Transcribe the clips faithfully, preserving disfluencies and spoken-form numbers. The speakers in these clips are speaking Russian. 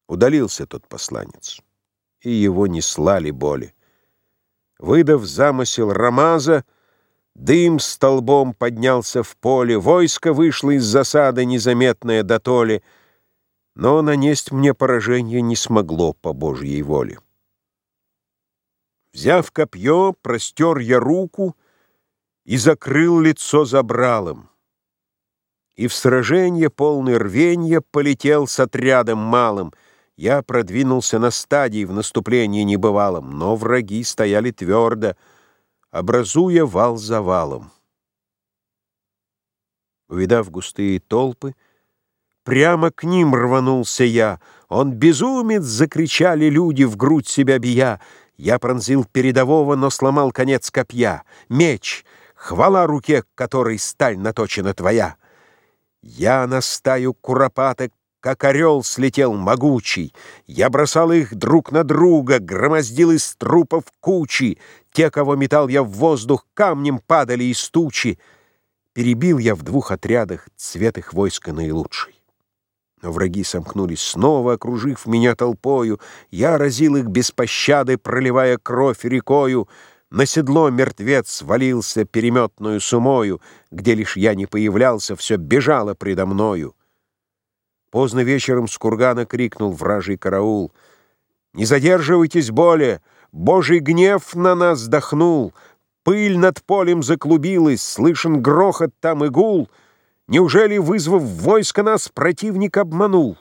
Удалился тот посланец, и его не слали боли. Выдав замысел Рамаза, дым столбом поднялся в поле, войско вышло из засады, незаметное дотоле, но нанесть мне поражение не смогло по Божьей воле. Взяв копье, простер я руку и закрыл лицо забралом, и в сраженье, полный рвенья, полетел с отрядом малым. Я продвинулся на стадии в наступлении небывалом, но враги стояли твердо, образуя вал за валом. Увидав густые толпы, прямо к ним рванулся я. «Он безумец!» — закричали люди, в грудь себя бия. Я пронзил передового, но сломал конец копья. Меч! Хвала руке, которой сталь наточена твоя! Я на стаю куропаток, как орел, слетел могучий. Я бросал их друг на друга, громоздил из трупов кучи. Те, кого метал я в воздух, камнем падали из тучи. Перебил я в двух отрядах цвет их войска наилучший. Но враги сомкнулись снова, окружив меня толпою. Я разил их без пощады, проливая кровь рекою. На седло мертвец свалился переметную сумою. Где лишь я не появлялся, все бежало предо мною. Поздно вечером с кургана крикнул вражий караул: «Не задерживайтесь более! Божий гнев на нас вздохнул! Пыль над полем заклубилась, слышен грохот там и гул. Неужели, вызвав войско, нас противник обманул?»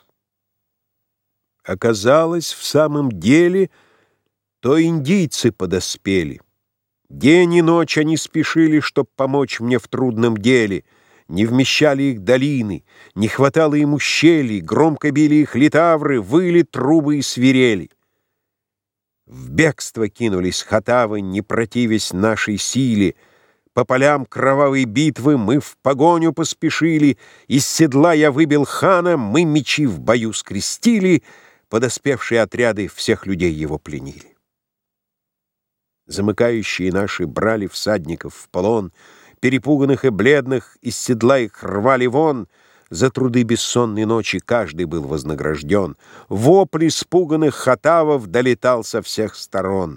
Оказалось, в самом деле, то индийцы подоспели. День и ночь они спешили, чтоб помочь мне в трудном деле. Не вмещали их долины, не хватало им ущелий, громко били их литавры, выли трубы и свирели. В бегство кинулись хатавы, не противясь нашей силе. По полям кровавой битвы мы в погоню поспешили. Из седла я выбил хана, мы мечи в бою скрестили, подоспевшие отряды всех людей его пленили. Замыкающие наши брали всадников в полон, перепуганных и бледных из седла их рвали вон. За труды бессонной ночи каждый был вознагражден. Вопль испуганных хатавов долетал со всех сторон.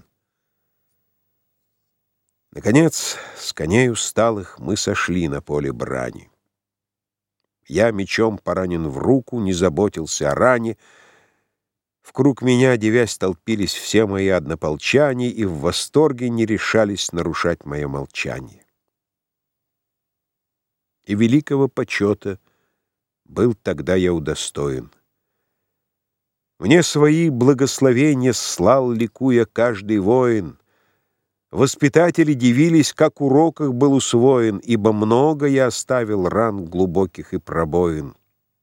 Наконец, с коней усталых мы сошли на поле брани. Я мечом поранен в руку, не заботился о ране. Вкруг меня, девясь, толпились все мои однополчане и в восторге не решались нарушать мое молчание. И великого почета был тогда я удостоен. Мне свои благословения слал, ликуя, каждый воин. Воспитатели дивились, как урок их был усвоен, ибо много я оставил ран глубоких и пробоин.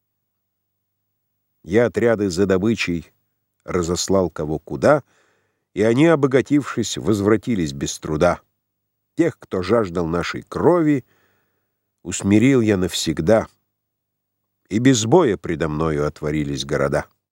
Я отряды за добычей разослал кого куда, и они, обогатившись, возвратились без труда. Тех, кто жаждал нашей крови, усмирил я навсегда, и без боя предо мною отворились города.